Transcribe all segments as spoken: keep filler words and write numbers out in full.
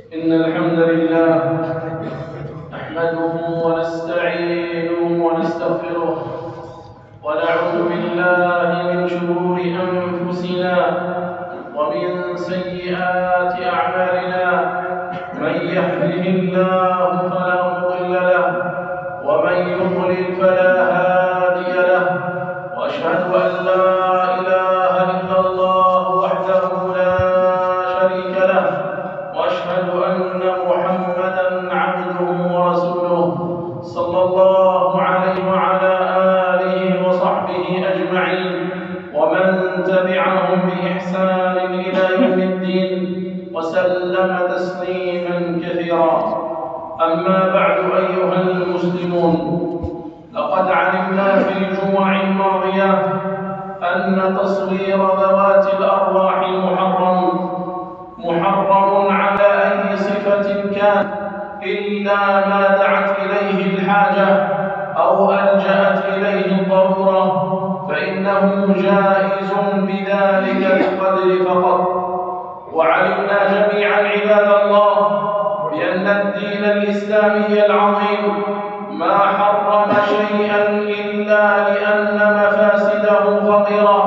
إن الحمد لله نحمده ونستعينه ونستغفره ونعوذ بالله من شرور أنفسنا ومن سيئات أعمالنا. من يهده الله فلا مضل له ومن يضلل فلا هادي له، وأشهد أن لا إله إلا الله وحده لا شريك له، وأشهد أن محمدًا عبده ورسوله صلى الله عليه وعلى آله وصحبه أجمعين، ومن تبعهم بإحسان إلى يوم الدين، وسلم تسليمًا كثيرا. أما بعد أيها المسلمون، لقد علمنا في الجمع الماضية أن تصوير ذوات الأرواح محرم محرم على أي صفة كان، إلا ما دعت إليه الحاجة أو ألجأت إليه الضرورة، فإنه جائز بذلك القدر فقط. وعلمنا جميعا عباد الله بأن الدين الإسلامي العظيم ما حرم شيئا إلا لأن مفاسده خطيرة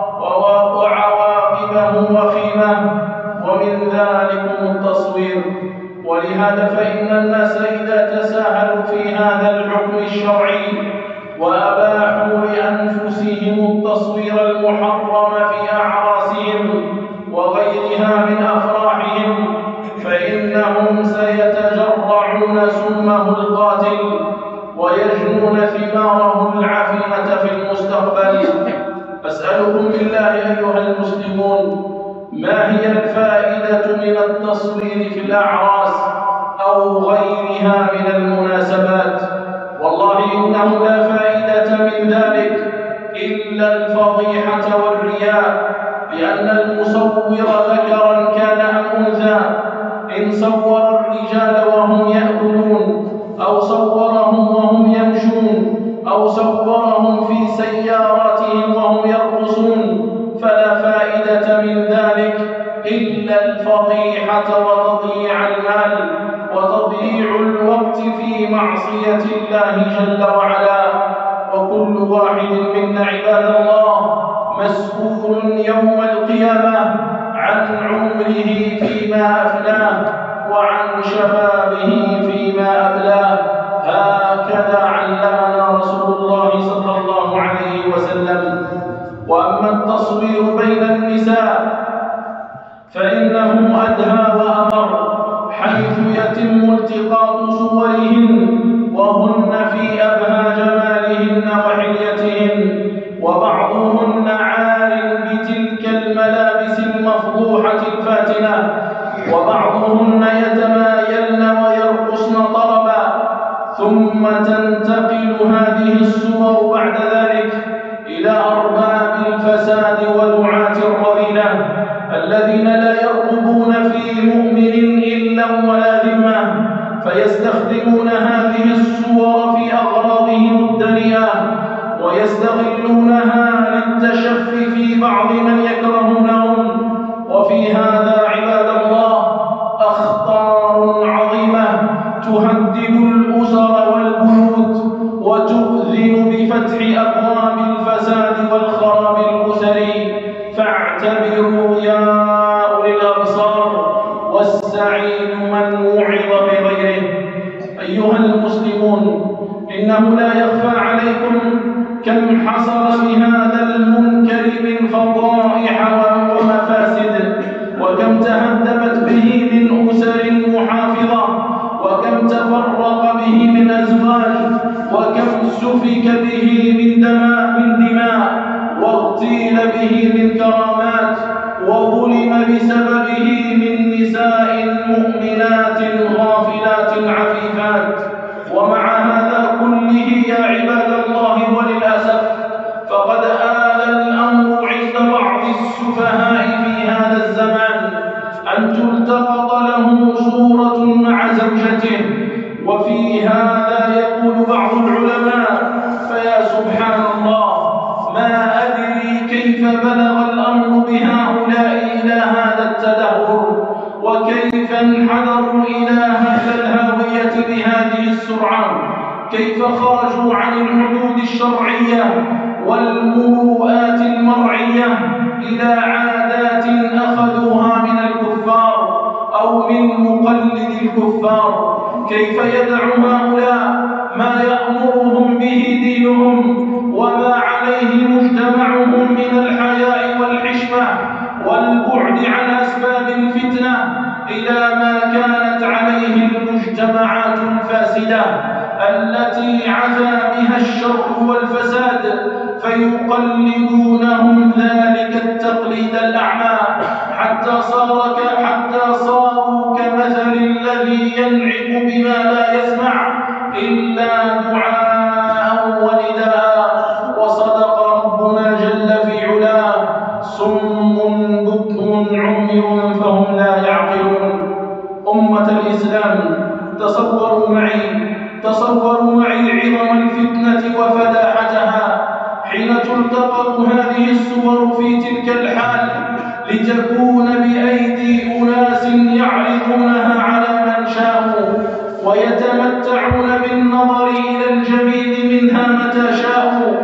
وعواقبه وخيمة، ومن ذلكم التصوير. ولهذا فإن الناس إذا تساهلوا في هذا الحكم الشرعي وأباحوا لأنفسهم التصوير المحرم في أعراسهم وغيرها من أفراحهم، فإنهم سيتجرعون سمه القاتل ويجنون ثماره العفنة في المستقبل. أسألكم بالله أيها المسلمون، ما هي الفائدة من التصوير في الأعراس أو غيرها من المناسبات؟ والله إنه لا فائدة من ذلك إلا الفضيحة والرياء، لأن المصور ذكرا كان أم أنثى إن صور الرجال وهم يأكلون أو صورهم وهم يمشون أو صورهم في سياراتهم وهم يرقصون فلا فائدة من ذلك إلا الفضيحة وتضييع المال وتضييع الوقت في معصية الله جل وعلا. وكل واحد منا عباد الله مسؤول يوم القيامة عن عمره فيما أفناه وعن شبابه فيما أبلاه. هكذا علمنا رسول الله صلى الله عليه وسلم. وأما التصوير بين النساء فإنه أدهى وأمر، حيث يتم التقاط صورهن وهن في أبهى جمالهن وحليتهن، وبعضهن عار بتلك الملابس المفضوحة الفاتنة، وبعضهن يتمايلن ويرقصن طربا. ثم تنتقل هذه الصور بعد ذلك إلى أرباب الفساد ودعاة الرذيلة الذين لا يرقبون في مؤمن إلا ولا ذمة، فيستخدمون هذه الصور في أغراضهم الدنيئة ويستغلونها للتشفي في بعض من يكرهونهم. وفي هذا عباد الله أخطار عظيمة تهدد الأسر والبيوت وتؤذن بفتح أبواب الفساد والخراب الأسري. فاعتبروا يا أولي الأبصار، والسعيد من وعظ بغيره. أيها المسلمون، إنه لا يخفى عليكم كم حصل بهذا المنكر من فضائح ومفاسد، وكم تهدمت به من أسر محافظة، وكم تفرق به من أزواج، وكم سفك به من دماء من دماء، واغتيل به من كرامات، وظلم بسببه من نساء مؤمنات غافلات عفيفات. ومع هذا كله يا عباد الله وللأسف فقد آل الأمر عند بعض السفهاء في هذا الزمان أن تلتقط له صورة مع زوجته. وفي هذا يقول بعض العلماء: فيا سبحان الله، ما أدري كيف بلغ الأمر بهؤلاء إلى هذا التدهور، وكيف انحدروا إلى هذا الهاوية بهذه السرعة؟ كيف خرجوا عن الحدود الشرعية والمروءات المرعية إلى عادات أخذوها من الكفار أو من مقلد الكفار؟ كيف يدع هؤلاء ما يأمرهم به دينهم وما عليه مجتمعهم من الحياء والحشمة والبعد عن أسباب الفتنة إلى ما كانت عليه المجتمعات الفاسدة التي عثى بها الشر والفساد، فيقلدونهم ذلك التقليد الأعمى حتى صار حتى صاروا كمثل الذي ينعق بما لا يسمع إلا دعاء ونداء. وصدق ربنا جل في علاه: صم بكم عمي فهم لا يعقلون. أمة الإسلام، تصوروا معي تصوروا معي عظم الفتنة وفداحتها حين تلتقط هذه الصور في تلك الحال لتكون بأيدي أناس يعرضونها على من شاءوا ويتمتعون بالنظر إلى الجميل منها متى شاءوا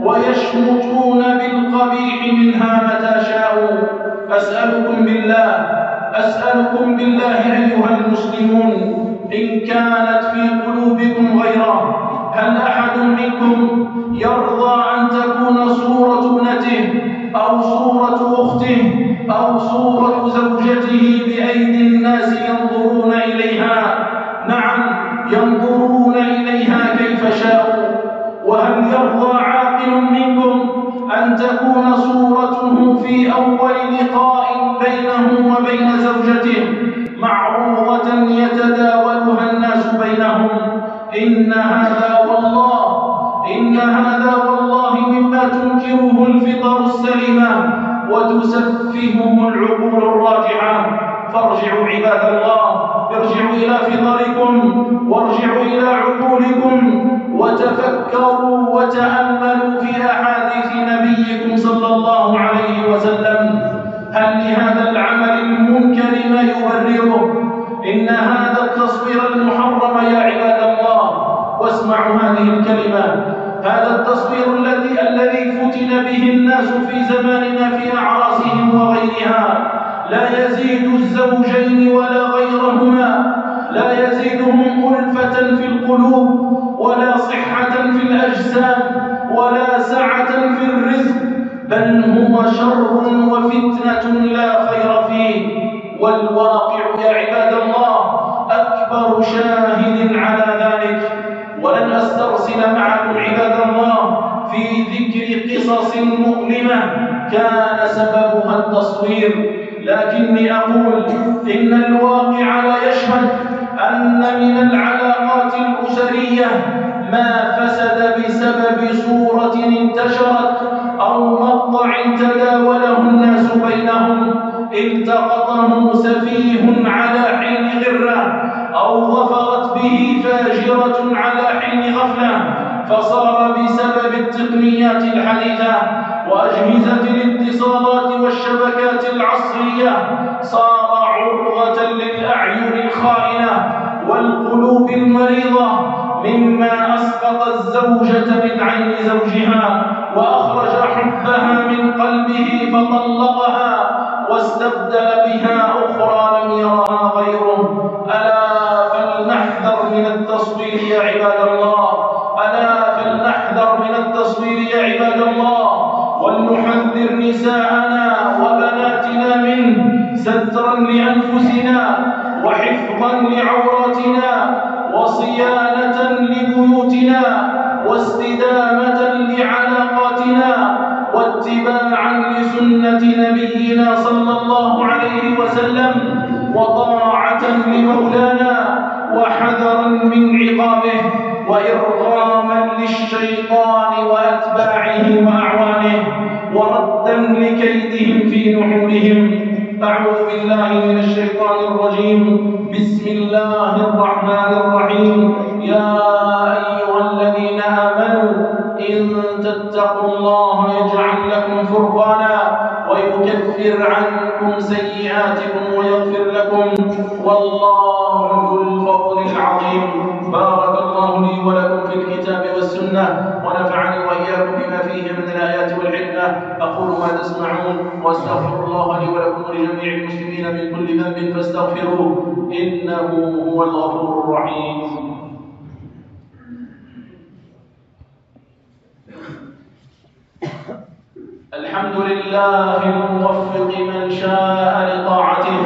ويشمتون بالقبيح منها متى شاءوا. أسألكم بالله أسألكم بالله أيها المسلمون، إن كانت في قلوبكم غيره، هل أحد منكم يرضى أن تكون صورة ابنته أو صورة أخته أو صورة زوجته بأيدي الناس ينظرون إليها؟ نعم، ينظرون إليها كيف شاءوا. وهل يرضى عاقل منكم أن تكون صورته في أول لقاء بينه وبين زوجته معروضة يتداولها الناس بينهم؟ إن هذا والله إن هذا والله مما تنكره الفطر السليمة وتسفهه العقول الراجعة. فارجعوا عباد الله، ارجعوا إلى فطركم وارجعوا إلى عقولكم وتفكروا وتأملوا في أحاديث نبيكم صلى الله عليه وسلم. هل لهذا العمل المنكر ما يبرره؟ إن هذا التصوير المحرم يا عباد الله، واسمعوا هذه الكلمة، هذا التصوير الذي الذي فتن به الناس في زماننا في أعراسهم وغيرها لا يزيد الزوجين ولا غيرهما، لا يزيدهم ألفة في القلوب ولا صحة في الأجسام ولا سعة في الرزق، بل هو شر وفتنة لا خير فيه. والواقع يا عباد الله أكبر شاهد على ذلك. ولن أسترسل معكم عباد الله في ذكر قصص مؤلمة كان سببها التصوير، لكني أقول إن الواقع لا يشهد أن من العلاقات الأسرية ما فسد بسبب صورة انتشرت أو مقطع تداوله الناس بينهم التقطه سفيه على حين غرة أو ظفرت به فاجرة على حين غفلة، فصار بسبب التقنيات الحديثة وأجهزة الاتصالات والشبكات العصرية صار عرضة للأعين الخائنة والقلوب المريضة، مما أسقط الزوجة من عين زوجها وأخرج حبها من قلبه فطلقها واستبدل بها أخرى لم يرها غيره. ألا فلنحذر من التصوير يا عباد الله، ألا فلنحذر من التصوير يا عباد الله، ولنحذر نساءنا وبناتنا منه سترا لأنفسنا وحفظا لعوراتنا وصيانة لبيوتنا واستدامة لعلاقاتنا واتباعا لسنة نبينا صلى الله عليه وسلم وطاعة لمولانا وحذرا من عقابه وإرغاما للشيطان وأتباعه وأعوانه وردا لكيدهم في نحورهم. أعوذ بالله من الشيطان الرجيم. بسم الله الرحمن الرحيم. يا أيها الذين آمنوا إن تتقوا الله يجعل لكم فرقانا ويكفر ويكفر عنكم سيئاتكم ويغفر لكم، والله ذو الفضل العظيم. بارك الله لي ولكم في الكتاب والسنة، ونفعني وإياكم بما فيه من الآيات والحكمة. أقول ما تسمعون، وأستغفر الله لي ولكم ولجميع المسلمين من كل ذنب فاستغفروه، إنه هو الغفور الرحيم. الحمد لله الموفق من شاء لطاعته،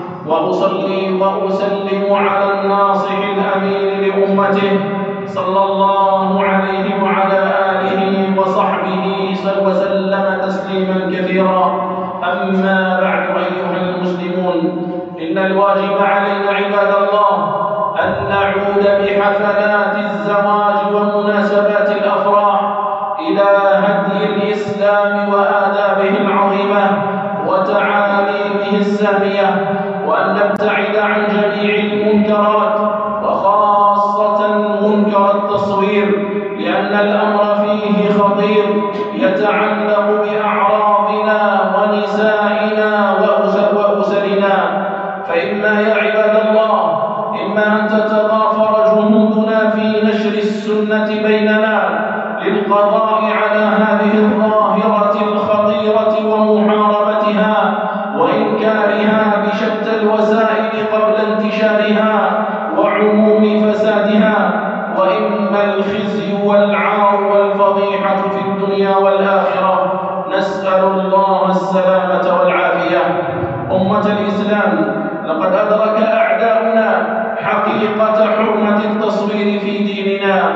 وأصلي وأسلم على الناصح الأمين لأمته صلى الله عليه وعلى آله وصحبه وسلم تسليما كثيرا. أما بعد أيها المسلمون، إن الواجب علينا عباد الله أن نعود بحفلات الزواج ومناسبات الأفراح إلى هدي الإسلام وآدابه العظيمة وتعاليمه السامية، وأن نبتعد عن جميع المنكرات، وخاصة منكر التصوير، لأن الأمر فيه خطير يتعلق بأعراضنا ونسائنا وأسرنا. فإما يا عباد الله إما أن تتضافر جهودنا في نشر السنة بيننا للقضاء على هذه الظاهرة الخطيرة ومحاربتها وإنكارها بشتى الوسائل قبل انتشارها وعموم فسادها، وإما الخزي والعار والفضيحة في الدنيا والآخرة. نسأل الله السلامة والعافية. أمة الإسلام، لقد أدرك أعداؤنا حقيقة حرمة التصوير في ديننا،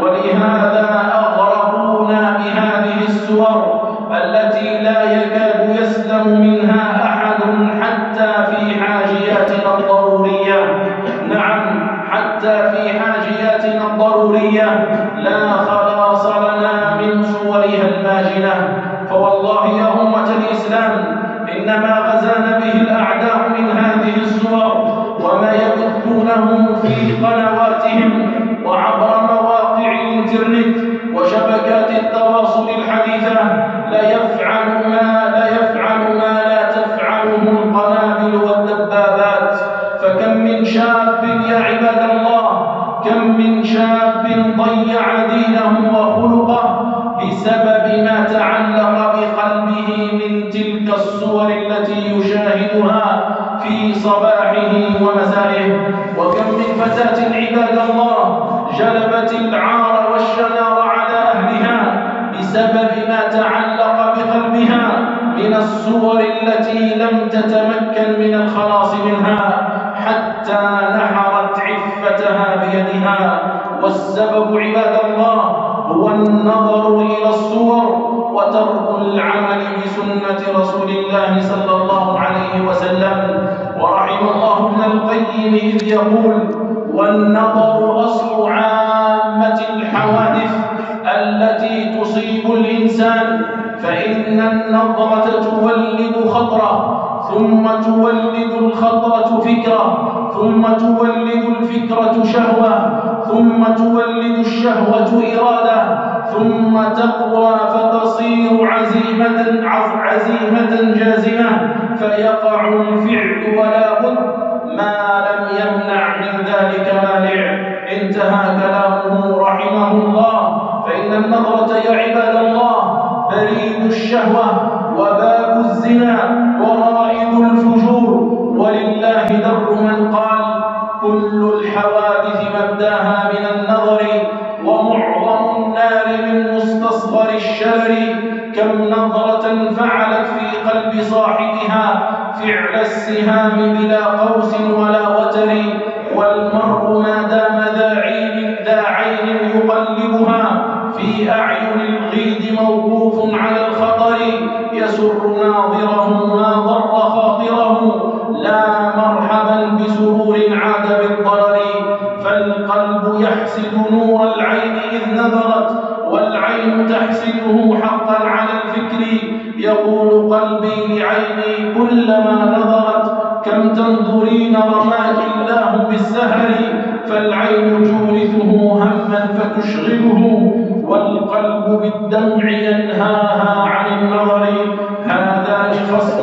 ولهذا أغرقونا بهذه الصور التي لا يكاد يسلم منها أحد حتى في حاجياتنا الضرورية. نعم، حتى في حاجياتنا الضرورية لا خلاص لنا من صورها الماجنة. فوالله يا أمة الإسلام، إنما غزانا به الأعداء من هذه الصور وما يبثونه في قنواتهم وعبر مواقع الإنترنت وشبكات التواصل الحديثة لا يفعل ما لا يفعل ما لا تفعله القنابل والدبابات. فكم من شاب يا عباد الله، كم من شاب ضيع دينه وخلقه بسبب ما تعلق بقلبه من تلك الصور التي يشاهدها في صباحه ومسائه. وكم من فتاة عباد الله جلبت العار والشنار على أهلها بسبب ما تعلق بقلبها من الصور التي لم تتمكن من الخلاص منها حتى نحرت عفتها بيدها. والسبب عباد الله هو النظر إلى الصور وترك العمل بسنة رسول الله صلى الله عليه وسلم. ورحم الله ابن القيم إذ يقول: والنظر أصل عامة الحوادث التي تصيب الإنسان، فإن النظرة تولد خطرة، ثم تولد الخطرة فكرة، ثم تولد الفكرة شهوة، ثم تولد الشهوة إرادة، ثم تقوى فتصير عزيمة عزيمة جازمة، فيقع الفعل ولا بد ما لم يمنع من ذلك مانع. انتهى كلامه رحمه الله. فإن النظرة يا عباد الله بريد الشهوة وباب الزنا ورائد الفجور، ولله در من قال: كل الحوادث مبداها من النظر، ومعظم النار من مستصغر الشرر. كم نظرة فعلت في قلب صاحبها فعل السهام بلا قوس ولا وتر، والمرء ما دام ذا عين ذا عين يقلبها في أعين الغيد موقوف على الخطر، يسر ناظره ما ضر خاطره، لا مرحبا بسرور عاد بالضرر. فالقلب يحسد نور العين إذ نظرت، والعين تحسده حقا على الفكر. يقول قلبي لعيني كلما نظرت: كم تنظرين رماك الله بالسهر. فالعين تورثه هما فتشغله، والقلب بالدمع ينهاها عن النظر. هذان خصمان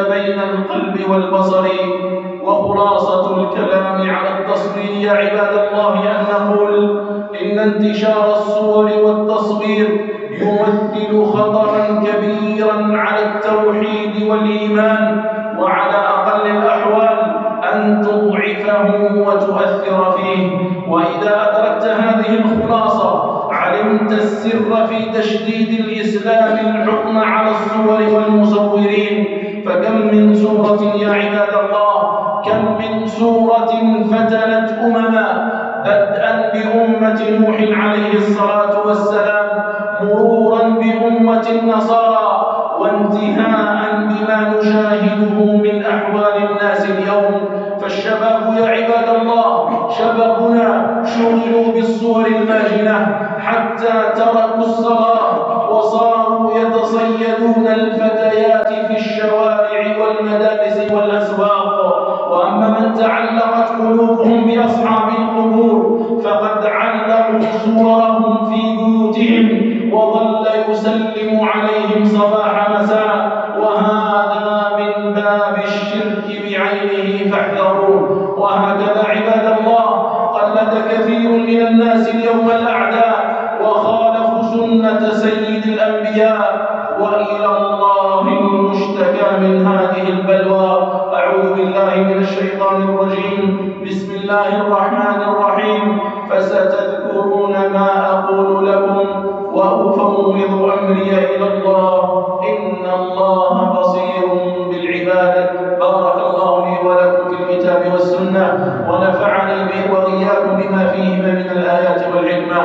بين القلب والبصر. وخلاصة الكلام على التصوير يا عباد الله أن نقول إن انتشار الصور والتصوير يمثل خطرا كبيرا على التوحيد والإيمان، وعلى أقل الأحوال أن تضعفه وتؤثر فيه. وإذا أدركت هذه الخلاصة علمت السر في تشديد الإسلام الحكم على الصور والمصورين. فكم من سورة يا عباد الله، كم من سورة فتنت أمما، بدءا بأمة نوح عليه الصلاة والسلام، مرورا بأمة النصارى، وانتهاء بما نشاهده من أحوال الناس اليوم. فالشباب يا عباد الله، شبابنا شغلوا بالصور الماجنة حتى تركوا الصلاة وصاروا يتصيدون الفتيات في الشوارع والمدارس والأسواق. وأما من تعلقت قلوبهم بأصحاب القبور فقد علقوا صورهم في بيوتهم وظل يسلم عليهم صباح مساء، وهذا من باب الشرك بعينه فاحذروه. وهكذا عباد الله قلد كثير من الناس اليوم الأعداء وخالفوا سنة سيد الأنبياء، وإلى الله المشتكى من هذه البلوى. أعوذ بالله من الشيطان الرجيم. بسم الله الرحمن الرحيم. فستذكرون ما أقول لكم وأفوض أمري إلى الله إن الله بصير بالعباد. بارك الله لي ولكم في الكتاب والسنة، ونفعني به وإياكم بما فيهما من الآيات والحكمة.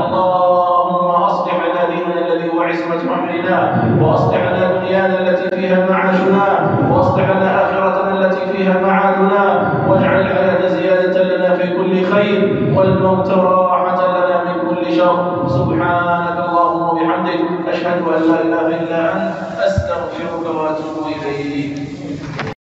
اللهم أصلح لنا ديننا الذي هو عصمة أمرنا، وأصلح لنا دنيانا التي فيها معاشنا، وأصلح لنا آخرتنا التي فيها معادنا، واجعل الحياة زيادة لنا في كل خير والموت راحة لنا من كل شر. سبحانك اللهم وبحمدك، أشهد أن لا إله إلا أنت، أستغفرك وأتوب إليك.